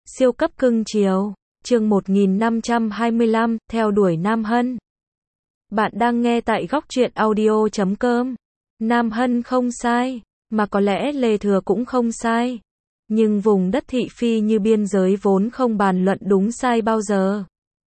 Siêu cấp cưng chiều, chương 1525, theo đuổi Nam Hân. Bạn đang nghe tại góc truyện audio.com. Nam Hân không sai, mà có lẽ Lê Thừa cũng không sai. Nhưng vùng đất thị phi như biên giới vốn không bàn luận đúng sai bao giờ.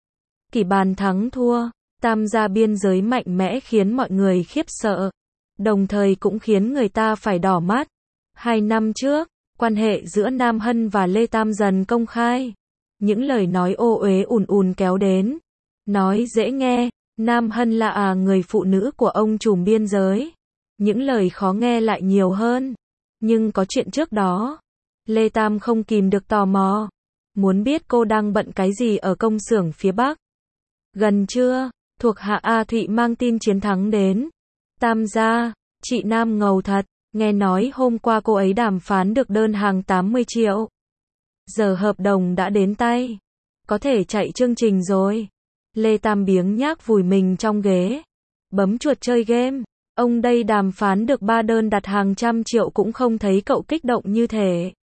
Kỷ bàn thắng thua, tam gia biên giới mạnh mẽ khiến mọi người khiếp sợ. Đồng thời cũng khiến người ta phải đỏ mắt. 2 năm trước, quan hệ giữa Nam Hân và Lê Tam dần công khai. Những lời nói ô uế ùn ùn kéo đến. Nói dễ nghe, Nam Hân là người phụ nữ của ông trùm biên giới. Những lời khó nghe lại nhiều hơn. Nhưng có chuyện trước đó. Lê Tam không kìm được tò mò. Muốn biết cô đang bận cái gì ở công xưởng phía Bắc. Gần trưa, thuộc hạ A Thụy mang tin chiến thắng đến. Tam gia, chị Nam ngầu thật. Nghe nói hôm qua cô ấy đàm phán được đơn hàng 80 triệu. Giờ hợp đồng đã đến tay. Có thể chạy chương trình rồi. Lê Tam biếng nhác vùi mình trong ghế. Bấm chuột chơi game. Ông đây đàm phán được 3 đơn đặt hàng trăm triệu cũng không thấy cậu kích động như thế.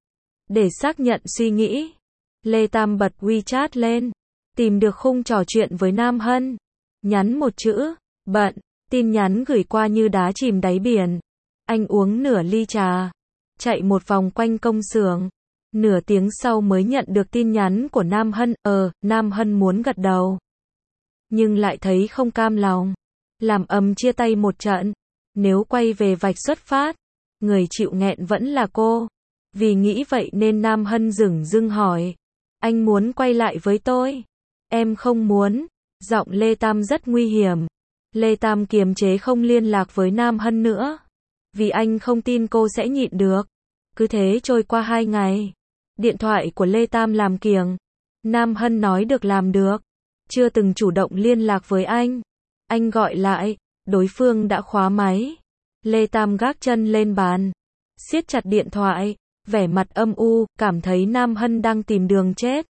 Để xác nhận suy nghĩ, Lê Tam bật WeChat lên. Tìm được khung trò chuyện với Nam Hân. Nhắn một chữ, bận. Tin nhắn gửi qua như đá chìm đáy biển. Anh uống nửa ly trà, chạy một vòng quanh công xưởng. Nửa tiếng sau mới nhận được tin nhắn của Nam Hân. Nam Hân muốn gật đầu. Nhưng lại thấy không cam lòng. Làm ầm chia tay một trận. Nếu quay về vạch xuất phát, người chịu nghẹn vẫn là cô. Vì nghĩ vậy nên Nam Hân dửng dưng hỏi. Anh muốn quay lại với tôi? Em không muốn. Giọng Lê Tam rất nguy hiểm. Lê Tam kiềm chế không liên lạc với Nam Hân nữa. Vì anh không tin cô sẽ nhịn được. Cứ thế trôi qua 2 ngày. Điện thoại của Lê Tam làm kiềng. Nam Hân nói được làm được. Chưa từng chủ động liên lạc với anh. Anh gọi lại. Đối phương đã khóa máy. Lê Tam gác chân lên bàn. Siết chặt điện thoại. Vẻ mặt âm u. Cảm thấy Nam Hân đang tìm đường chết.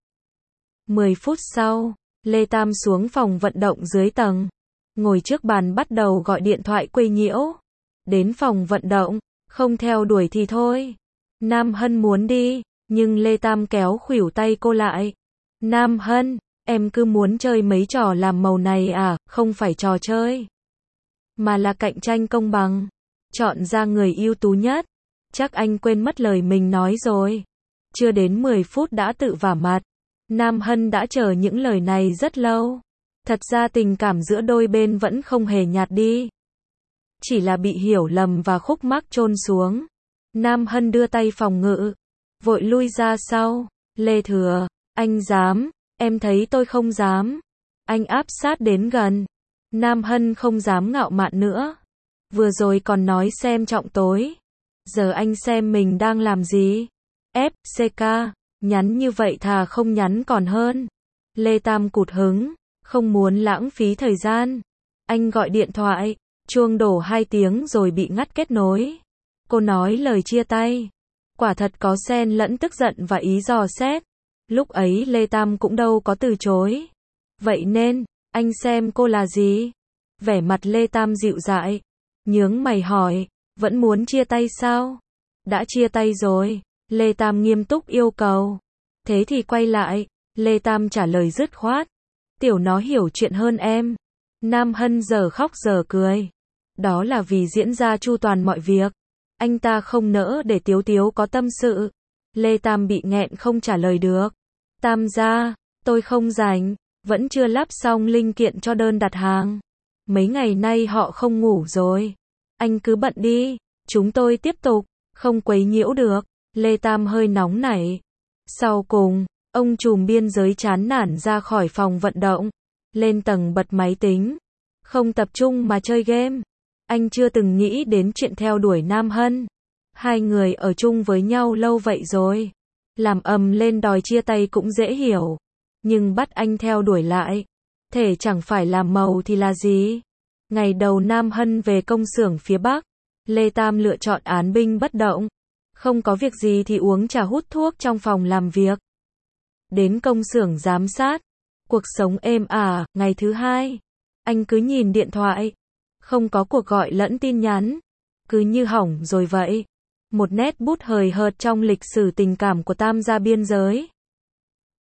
10 phút sau. Lê Tam xuống phòng vận động dưới tầng. Ngồi trước bàn bắt đầu gọi điện thoại quấy nhiễu. Đến phòng vận động, không theo đuổi thì thôi. Nam Hân muốn đi, nhưng Lê Tam kéo khuỷu tay cô lại. Nam Hân, em cứ muốn chơi mấy trò làm màu này à, không phải trò chơi. Mà là cạnh tranh công bằng. Chọn ra người ưu tú nhất. Chắc anh quên mất lời mình nói rồi. Chưa đến 10 phút đã tự vả mặt. Nam Hân đã chờ những lời này rất lâu. Thật ra tình cảm giữa đôi bên vẫn không hề nhạt đi. Chỉ là bị hiểu lầm và khúc mắc chôn xuống. Nam Hân đưa tay phòng ngự. Vội lui ra sau. Lê Thừa, anh dám. Em thấy tôi không dám. Anh áp sát đến gần. Nam Hân không dám ngạo mạn nữa. Vừa rồi còn nói xem trọng tối. Giờ anh xem mình đang làm gì. FCK, nhắn như vậy thà không nhắn còn hơn. Lê Tam cụt hứng. Không muốn lãng phí thời gian. Anh gọi điện thoại. Chuông đổ 2 tiếng rồi bị ngắt kết nối. Cô nói lời chia tay. Quả thật có xen lẫn tức giận và ý dò xét. Lúc ấy Lê Tam cũng đâu có từ chối. Vậy nên, anh xem cô là gì? Vẻ mặt Lê Tam dịu dại. Nhướng mày hỏi, vẫn muốn chia tay sao? Đã chia tay rồi. Lê Tam nghiêm túc yêu cầu. Thế thì quay lại. Lê Tam trả lời dứt khoát. Tiểu nó hiểu chuyện hơn em. Nam Hân giờ khóc giờ cười. Đó là vì diễn ra chu toàn mọi việc. Anh ta không nỡ để Tiếu Tiếu có tâm sự. Lê Tam bị nghẹn không trả lời được. Tam gia, tôi không rảnh. Vẫn chưa lắp xong linh kiện cho đơn đặt hàng. Mấy ngày nay họ không ngủ rồi. Anh cứ bận đi. Chúng tôi tiếp tục. Không quấy nhiễu được. Lê Tam hơi nóng nảy. Sau cùng, ông trùm biên giới chán nản ra khỏi phòng vận động. Lên tầng bật máy tính. Không tập trung mà chơi game. Anh chưa từng nghĩ đến chuyện theo đuổi Nam Hân. 2 người ở chung với nhau lâu vậy rồi. Làm ầm lên đòi chia tay cũng dễ hiểu. Nhưng bắt anh theo đuổi lại. Thể chẳng phải làm màu thì là gì. Ngày đầu Nam Hân về công xưởng phía Bắc. Lê Tam lựa chọn án binh bất động. Không có việc gì thì uống trà hút thuốc trong phòng làm việc. Đến công xưởng giám sát. Cuộc sống êm ả. Ngày thứ 2. Anh cứ nhìn điện thoại. Không có cuộc gọi lẫn tin nhắn. Cứ như hỏng rồi vậy. Một nét bút hời hợt trong lịch sử tình cảm của tam gia biên giới.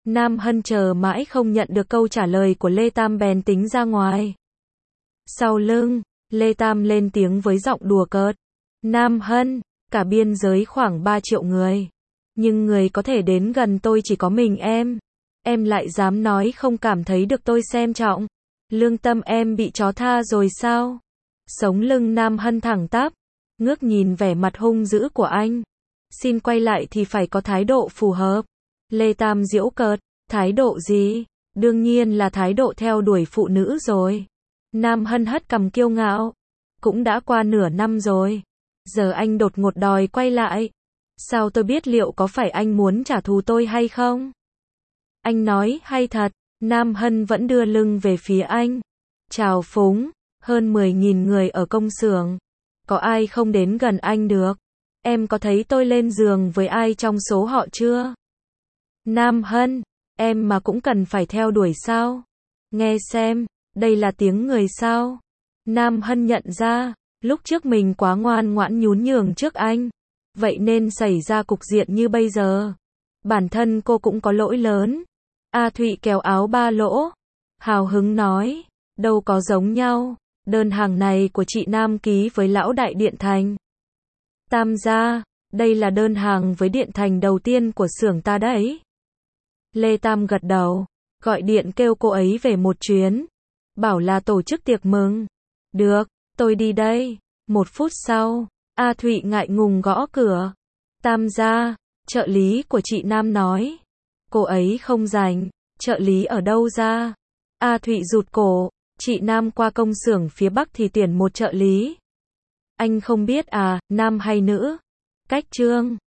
Nam Hân chờ mãi không nhận được câu trả lời của Lê Tam bèn tính ra ngoài. Sau lưng, Lê Tam lên tiếng với giọng đùa cợt. Nam Hân, cả biên giới khoảng 3 triệu người. Nhưng người có thể đến gần tôi chỉ có mình em. Em lại dám nói không cảm thấy được tôi xem trọng. Lương tâm em bị chó tha rồi sao? Sống lưng Nam Hân thẳng tắp, ngước nhìn vẻ mặt hung dữ của anh. Xin quay lại thì phải có thái độ phù hợp. Lê Tam giễu cợt, thái độ gì? Đương nhiên là thái độ theo đuổi phụ nữ rồi. Nam Hân hất cằm kiêu ngạo. Cũng đã qua nửa năm rồi. Giờ anh đột ngột đòi quay lại. Sao tôi biết liệu có phải anh muốn trả thù tôi hay không? Anh nói hay thật. Nam Hân vẫn đưa lưng về phía anh. Chào phúng, hơn 10.000 người ở công xưởng. Có ai không đến gần anh được? Em có thấy tôi lên giường với ai trong số họ chưa? Nam Hân, em mà cũng cần phải theo đuổi sao? Nghe xem, đây là tiếng người sao? Nam Hân nhận ra, lúc trước mình quá ngoan ngoãn nhún nhường trước anh. Vậy nên xảy ra cục diện như bây giờ. Bản thân cô cũng có lỗi lớn. A Thụy kéo áo ba lỗ. Hào hứng nói, đâu có giống nhau. Đơn hàng này của chị Nam ký với lão đại Điện Thành. Tam gia, đây là đơn hàng với Điện Thành đầu tiên của xưởng ta đấy. Lê Tam gật đầu, gọi điện kêu cô ấy về một chuyến. Bảo là tổ chức tiệc mừng. Được, tôi đi đây. 1 phút sau, A Thụy ngại ngùng gõ cửa. Tam gia, trợ lý của chị Nam nói. Cô ấy không rảnh, trợ lý ở đâu ra? A Thụy rụt cổ, chị Nam qua công xưởng phía Bắc thì tuyển một trợ lý. Anh không biết à, nam hay nữ? Cách Trương.